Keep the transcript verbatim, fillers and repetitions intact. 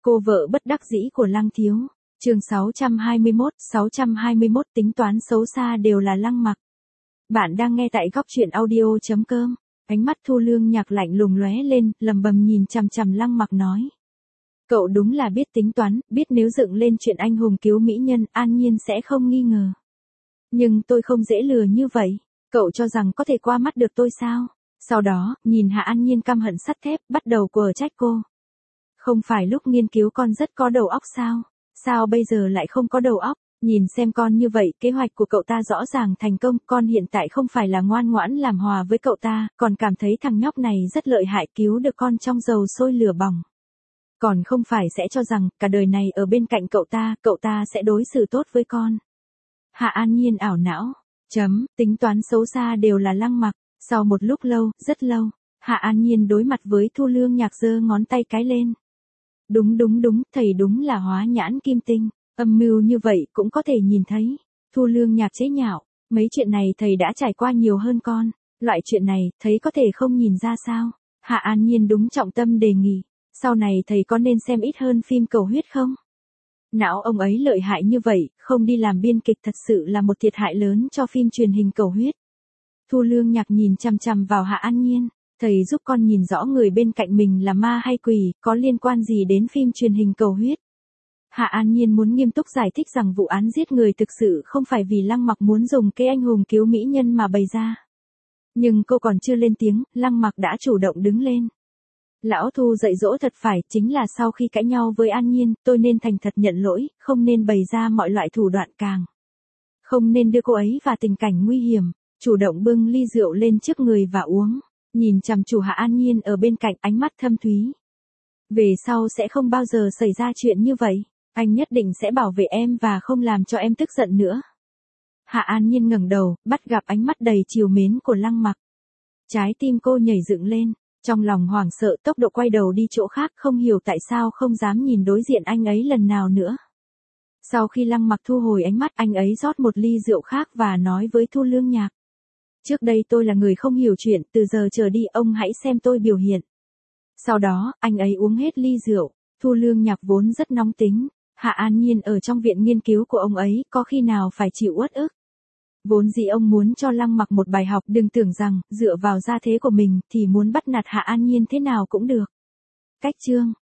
Cô vợ bất đắc dĩ của Lăng Thiếu. Chương sáu trăm hai mươi mốt, sáu trăm hai mươi mốt tính toán xấu xa đều là Lăng Mặc. Bạn đang nghe tại góc truyện audio chấm com. Ánh mắt Thu Lương Nhạc lạnh lùng lóe lên, lầm bầm nhìn chằm chằm Lăng Mặc nói: "Cậu đúng là biết tính toán, biết nếu dựng lên chuyện anh hùng cứu mỹ nhân, An Nhiên sẽ không nghi ngờ. Nhưng tôi không dễ lừa như vậy, cậu cho rằng có thể qua mắt được tôi sao?" Sau đó, nhìn Hạ An Nhiên căm hận sắt thép, bắt đầu quở trách cô. "Không phải lúc nghiên cứu con rất có đầu óc sao? Sao bây giờ lại không có đầu óc? Nhìn xem con như vậy, kế hoạch của cậu ta rõ ràng thành công, con hiện tại không phải là ngoan ngoãn làm hòa với cậu ta, còn cảm thấy thằng nhóc này rất lợi hại, cứu được con trong dầu sôi lửa bỏng. Còn không phải sẽ cho rằng, cả đời này ở bên cạnh cậu ta, cậu ta sẽ đối xử tốt với con." Hạ An Nhiên ảo não. Chấm, tính toán xấu xa đều là Lăng Mặc. Sau một lúc lâu, rất lâu, Hạ An Nhiên đối mặt với Thu Lương Nhạc giơ ngón tay cái lên. Đúng đúng đúng, thầy đúng là hóa nhãn kim tinh, âm mưu như vậy cũng có thể nhìn thấy. Thu Lương Nhạc chế nhạo, mấy chuyện này thầy đã trải qua nhiều hơn con, loại chuyện này, thầy có thể không nhìn ra sao? Hạ An Nhiên đúng trọng tâm đề nghị, sau này thầy có nên xem ít hơn phim cầu huyết không? Não ông ấy lợi hại như vậy, không đi làm biên kịch thật sự là một thiệt hại lớn cho phim truyền hình cầu huyết. Thu Lương Nhạc nhìn chằm chằm vào Hạ An Nhiên, thầy giúp con nhìn rõ người bên cạnh mình là ma hay quỷ, có liên quan gì đến phim truyền hình cầu huyết. Hạ An Nhiên muốn nghiêm túc giải thích rằng vụ án giết người thực sự không phải vì Lăng Mặc muốn dùng cái anh hùng cứu mỹ nhân mà bày ra. Nhưng cô còn chưa lên tiếng, Lăng Mặc đã chủ động đứng lên. "Lão Thu dạy dỗ thật phải, chính là sau khi cãi nhau với An Nhiên, tôi nên thành thật nhận lỗi, không nên bày ra mọi loại thủ đoạn, càng không nên đưa cô ấy vào tình cảnh nguy hiểm." Chủ động bưng ly rượu lên trước người và uống, nhìn chằm chủ Hạ An Nhiên ở bên cạnh, ánh mắt thâm thúy. "Về sau sẽ không bao giờ xảy ra chuyện như vậy, anh nhất định sẽ bảo vệ em và không làm cho em tức giận nữa." Hạ An Nhiên ngẩng đầu, bắt gặp ánh mắt đầy trìu mến của Lăng Mặc. Trái tim cô nhảy dựng lên, trong lòng hoảng sợ, tốc độ quay đầu đi chỗ khác, không hiểu tại sao không dám nhìn đối diện anh ấy lần nào nữa. Sau khi Lăng Mặc thu hồi ánh mắt, anh ấy rót một ly rượu khác và nói với Thu Lương Nhạc: "Trước đây tôi là người không hiểu chuyện, từ giờ trở đi ông hãy xem tôi biểu hiện." Sau đó, anh ấy uống hết ly rượu. Thu Lương Nhạc vốn rất nóng tính, Hạ An Nhiên ở trong viện nghiên cứu của ông ấy, có khi nào phải chịu uất ức. Vốn dĩ ông muốn cho Lăng Mặc một bài học, đừng tưởng rằng, dựa vào gia thế của mình, thì muốn bắt nạt Hạ An Nhiên thế nào cũng được. Cách chương